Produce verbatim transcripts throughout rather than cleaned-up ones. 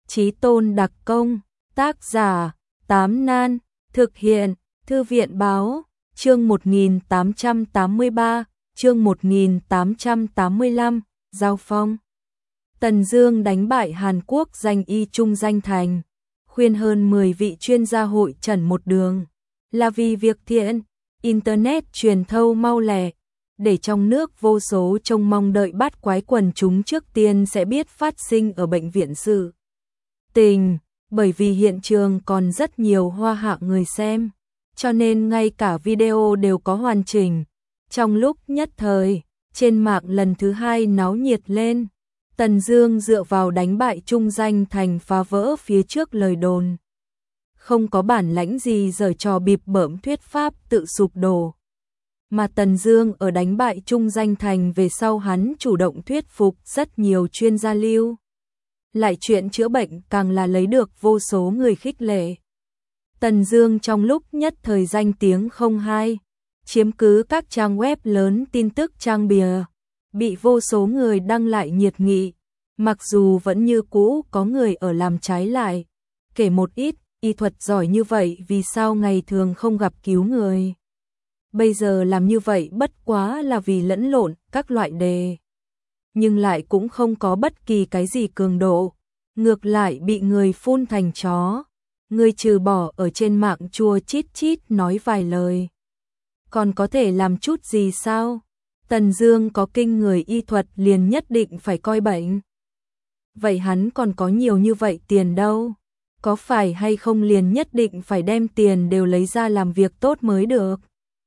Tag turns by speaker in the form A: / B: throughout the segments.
A: Chí Tôn đặc công, tác giả, Tám Nan, thực hiện, Thư viện báo, chương một nghìn tám trăm tám mươi ba, chương một nghìn tám trăm tám mươi lăm, giao phong. Tần Dương đánh bại Hàn Quốc danh y Trung Danh Thành, khuyên hơn mười vị chuyên gia hội trần một đường, là vì việc thiện, Internet truyền thâu mau lẹ, để trong nước vô số trông mong đợi bắt quái quần chúng trước tiên sẽ biết phát sinh ở bệnh viện sự tình, bởi vì hiện trường còn rất nhiều hoa hạ người xem, cho nên ngay cả video đều có hoàn chỉnh. Trong lúc nhất thời, trên mạng lần thứ hai náo nhiệt lên, Tần Dương dựa vào đánh bại Trung Danh Thành phá vỡ phía trước lời đồn. Không có bản lãnh gì giở trò bịp bợm thuyết pháp tự sụp đổ. Mà Tần Dương ở đánh bại Trung Danh Thành về sau hắn chủ động thuyết phục rất nhiều chuyên gia lưu. Lại chuyện chữa bệnh càng là lấy được vô số người khích lệ. Tần Dương trong lúc nhất thời danh tiếng không hai, chiếm cứ các trang web lớn tin tức trang bìa, bị vô số người đăng lại nhiệt nghị, mặc dù vẫn như cũ có người ở làm trái lại, kể một ít, y thuật giỏi như vậy vì sao ngày thường không gặp cứu người. Bây giờ làm như vậy bất quá là vì lẫn lộn các loại đề, nhưng lại cũng không có bất kỳ cái gì cường độ, ngược lại bị người phun thành chó. Người trừ bỏ ở trên mạng chua chít chít nói vài lời, còn có thể làm chút gì sao? Tần Dương có kinh người y thuật liền nhất định phải coi bệnh. Vậy hắn còn có nhiều như vậy tiền đâu? Có phải hay không liền nhất định phải đem tiền đều lấy ra làm việc tốt mới được?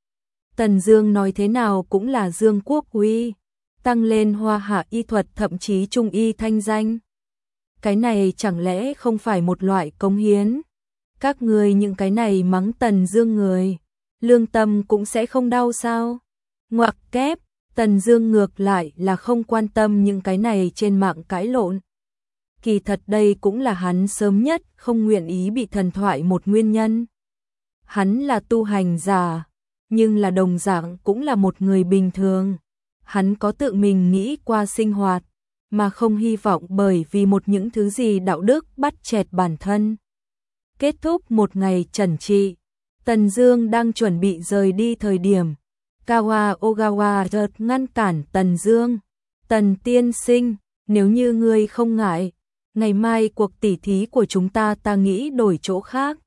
A: Tần Dương nói thế nào cũng là Dương Quốc uy, tăng lên hoa hạ y thuật thậm chí trung y thanh danh. Cái này chẳng lẽ không phải một loại cống hiến? Các người những cái này mắng Tần Dương người, lương tâm cũng sẽ không đau sao? Ngoặc kép, Tần Dương ngược lại là không quan tâm những cái này trên mạng cãi lộn. Kỳ thật đây cũng là hắn sớm nhất không nguyện ý bị thần thoại một nguyên nhân. Hắn là tu hành giả, nhưng là đồng dạng cũng là một người bình thường. Hắn có tự mình nghĩ qua sinh hoạt, mà không hy vọng bởi vì một những thứ gì đạo đức bắt chẹt bản thân. Kết thúc một ngày trần trị, Tần Dương đang chuẩn bị rời đi thời điểm, Kawa Ogawa chợt ngăn cản Tần Dương. Tần tiên sinh, nếu như ngươi không ngại, ngày mai cuộc tỉ thí của chúng ta ta nghĩ đổi chỗ khác.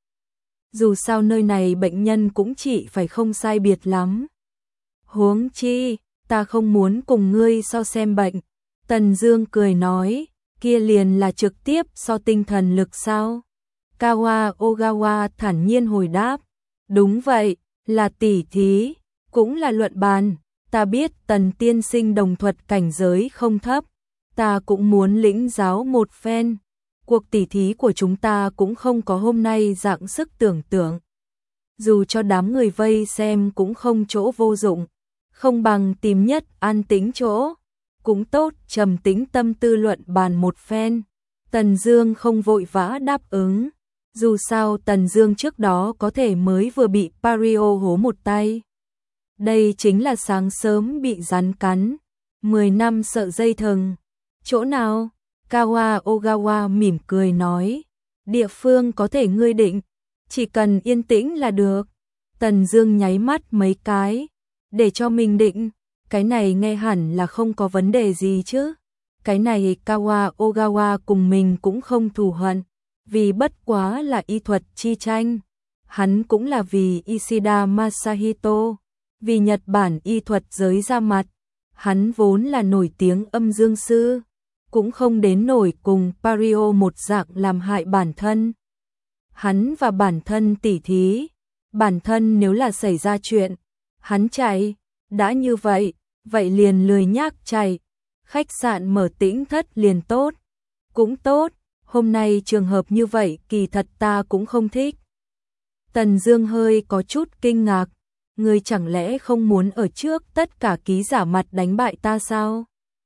A: Dù sao nơi này bệnh nhân cũng chỉ phải không sai biệt lắm. Huống chi, ta không muốn cùng ngươi so xem bệnh. Tần Dương cười nói, kia liền là trực tiếp so tinh thần lực sao? Kawa Ogawa thản nhiên hồi đáp, đúng vậy, là tỉ thí, cũng là luận bàn. Ta biết Tần tiên sinh đồng thuật cảnh giới không thấp, ta cũng muốn lĩnh giáo một phen. Cuộc tỉ thí của chúng ta cũng không có hôm nay dạng sức tưởng tượng. Dù cho đám người vây xem cũng không chỗ vô dụng, không bằng tìm nhất an tĩnh chỗ. Cũng tốt, trầm tĩnh tâm tư luận bàn một phen. Tần Dương không vội vã đáp ứng. Dù sao Tần Dương trước đó có thể mới vừa bị Pario hố một tay. Đây chính là sáng sớm bị rắn cắn, mười năm sợ dây thừng. Chỗ nào? Kawa Ogawa mỉm cười nói, địa phương có thể ngươi định, chỉ cần yên tĩnh là được. Tần Dương nháy mắt mấy cái, để cho mình định, cái này nghe hẳn là không có vấn đề gì chứ. Cái này Kawa Ogawa cùng mình cũng không thù hận, vì bất quá là y thuật chi tranh. Hắn cũng là vì Ishida Masahito, vì Nhật Bản y thuật giới ra mặt. Hắn vốn là nổi tiếng âm dương sư, cũng không đến nổi cùng Pario một dạng làm hại bản thân. Hắn và bản thân tỉ thí, bản thân nếu là xảy ra chuyện, hắn chạy, đã như vậy, vậy liền lười nhác chạy. Khách sạn mở tĩnh thất liền tốt, cũng tốt, hôm nay trường hợp như vậy kỳ thật ta cũng không thích. Tần Dương hơi có chút kinh ngạc, ngươi chẳng lẽ không muốn ở trước tất cả ký giả mặt đánh bại ta sao?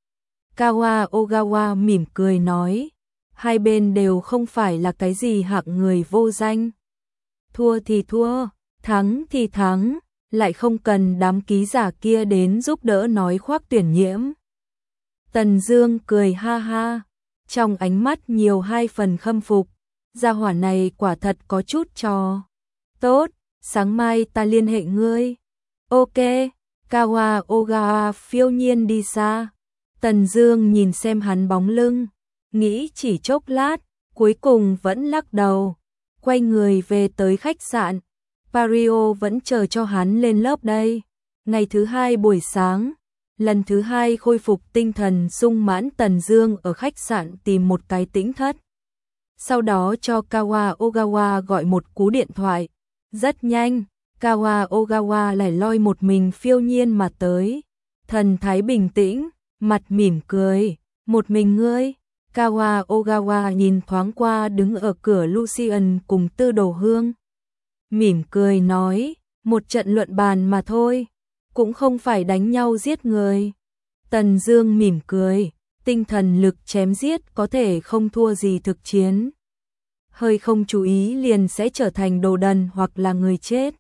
A: Kawa Ogawa mỉm cười nói, hai bên đều không phải là cái gì hạng người vô danh. Thua thì thua, thắng thì thắng, lại không cần đám ký giả kia đến giúp đỡ nói khoác tuyển nhiễm. Tần Dương cười ha ha, trong ánh mắt nhiều hai phần khâm phục. Gia hỏa này quả thật có chút trò. Tốt, sáng mai ta liên hệ ngươi. Ok, Kawa Ogawa phiêu nhiên đi xa. Tần Dương nhìn xem hắn bóng lưng, nghĩ chỉ chốc lát, cuối cùng vẫn lắc đầu, quay người về tới khách sạn. Pario vẫn chờ cho hắn lên lớp đây. Ngày thứ hai buổi sáng, lần thứ hai khôi phục tinh thần sung mãn, Tần Dương ở khách sạn tìm một cái tĩnh thất. Sau đó cho Kawa Ogawa gọi một cú điện thoại. Rất nhanh, Kawa Ogawa lẻ loi một mình phiêu nhiên mà tới. Thần thái bình tĩnh, mặt mỉm cười. Một mình ngươi? Kawa Ogawa nhìn thoáng qua đứng ở cửa Lucian cùng Tư Đồ Hương. Mỉm cười nói, một trận luận bàn mà thôi, cũng không phải đánh nhau giết người. Tần Dương mỉm cười, tinh thần lực chém giết có thể không thua gì thực chiến. Hơi không chú ý liền sẽ trở thành đồ đần hoặc là người chết.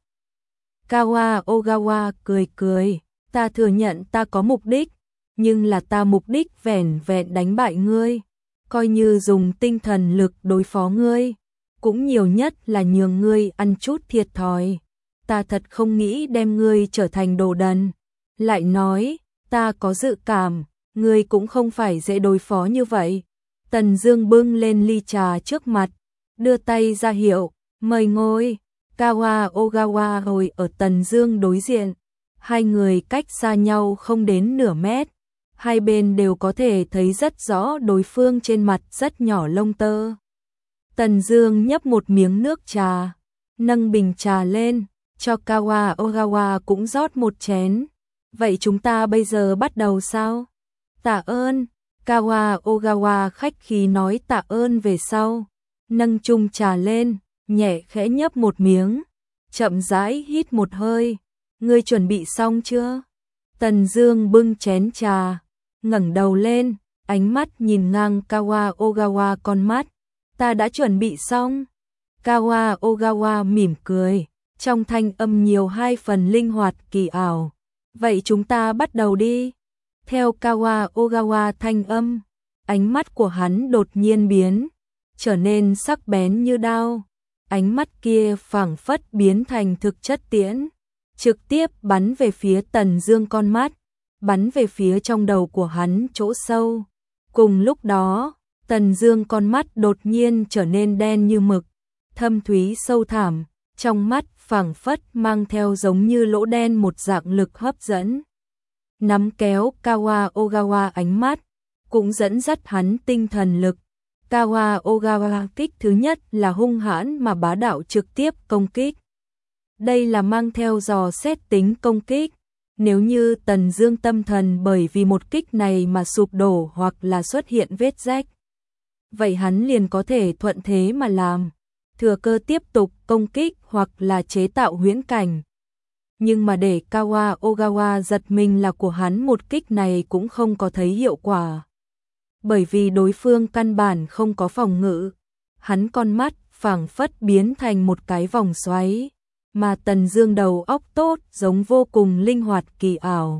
A: Kawa Ogawa cười cười, ta thừa nhận ta có mục đích, nhưng là ta mục đích vẻn vẹn đánh bại ngươi, coi như dùng tinh thần lực đối phó ngươi, cũng nhiều nhất là nhường ngươi ăn chút thiệt thòi. Ta thật không nghĩ đem ngươi trở thành đồ đần. Lại nói, ta có dự cảm, ngươi cũng không phải dễ đối phó như vậy. Tần Dương bưng lên ly trà trước mặt, đưa tay ra hiệu, mời ngồi. Kawa Ogawa ngồi ở Tần Dương đối diện, hai người cách xa nhau không đến nửa mét, hai bên đều có thể thấy rất rõ đối phương trên mặt rất nhỏ lông tơ. Tần Dương nhấp một miếng nước trà, nâng bình trà lên, cho Kawa Ogawa cũng rót một chén. Vậy chúng ta bây giờ bắt đầu sao? Tạ ơn. Kawa Ogawa khách khí nói tạ ơn về sau, nâng chung trà lên, nhẹ khẽ nhấp một miếng, chậm rãi hít một hơi. Ngươi chuẩn bị xong chưa? Tần Dương bưng chén trà, ngẩng đầu lên, ánh mắt nhìn ngang Kawa Ogawa con mắt. Ta đã chuẩn bị xong. Kawa Ogawa mỉm cười, trong thanh âm nhiều hai phần linh hoạt kỳ ảo. Vậy chúng ta bắt đầu đi. Theo Kawa Ogawa thanh âm, ánh mắt của hắn đột nhiên biến, trở nên sắc bén như đao. Ánh mắt kia phảng phất biến thành thực chất tiễn, trực tiếp bắn về phía Tần Dương con mắt, bắn về phía trong đầu của hắn chỗ sâu. Cùng lúc đó, Tần Dương con mắt đột nhiên trở nên đen như mực, thâm thúy sâu thẳm, trong mắt phảng phất mang theo giống như lỗ đen một dạng lực hấp dẫn. Nắm kéo Kawa Ogawa ánh mắt, cũng dẫn dắt hắn tinh thần lực. Kawa Ogawa kích thứ nhất là hung hãn mà bá đạo trực tiếp công kích. Đây là mang theo dò xét tính công kích. Nếu như Tần Dương tâm thần bởi vì một kích này mà sụp đổ hoặc là xuất hiện vết rách, vậy hắn liền có thể thuận thế mà làm, thừa cơ tiếp tục công kích hoặc là chế tạo huyễn cảnh. Nhưng mà để Kawa Ogawa giật mình là của hắn một kích này cũng không có thấy hiệu quả. Bởi vì đối phương căn bản không có phòng ngự, hắn con mắt phảng phất biến thành một cái vòng xoáy, mà Tần Dương đầu óc tốt giống vô cùng linh hoạt kỳ ảo.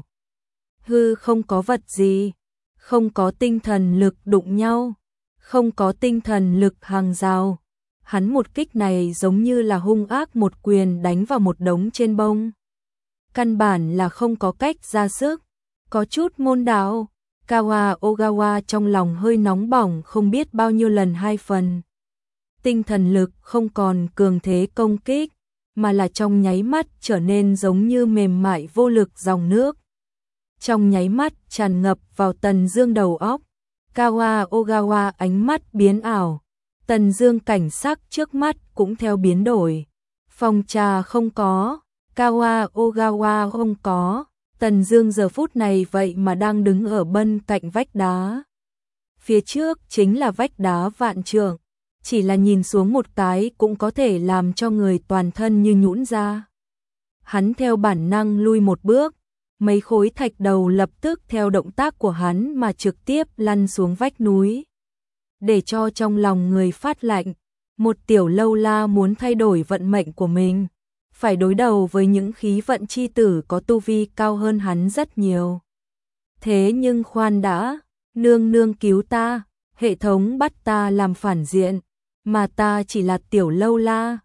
A: Hư không có vật gì, không có tinh thần lực đụng nhau, không có tinh thần lực hàng rào. Hắn một kích này giống như là hung ác một quyền đánh vào một đống trên bông. Căn bản là không có cách ra sức, có chút môn đạo. Kawa Ogawa trong lòng hơi nóng bỏng không biết bao nhiêu lần hai phần. Tinh thần lực không còn cường thế công kích, mà là trong nháy mắt trở nên giống như mềm mại vô lực dòng nước. Trong nháy mắt tràn ngập vào Tần Dương đầu óc. Kawa Ogawa ánh mắt biến ảo, Tần Dương cảnh sắc trước mắt cũng theo biến đổi. Phòng trà không có, Kawa Ogawa không có. Tần Dương giờ phút này vậy mà đang đứng ở bên cạnh vách đá. Phía trước chính là vách đá vạn trượng, chỉ là nhìn xuống một cái cũng có thể làm cho người toàn thân như nhũn ra. Hắn theo bản năng lui một bước, mấy khối thạch đầu lập tức theo động tác của hắn mà trực tiếp lăn xuống vách núi. Để cho trong lòng người phát lạnh, một tiểu lâu la muốn thay đổi vận mệnh của mình, phải đối đầu với những khí vận chi tử có tu vi cao hơn hắn rất nhiều. Thế nhưng khoan đã, nương nương cứu ta. Hệ thống bắt ta làm phản diện, mà ta chỉ là tiểu lâu la.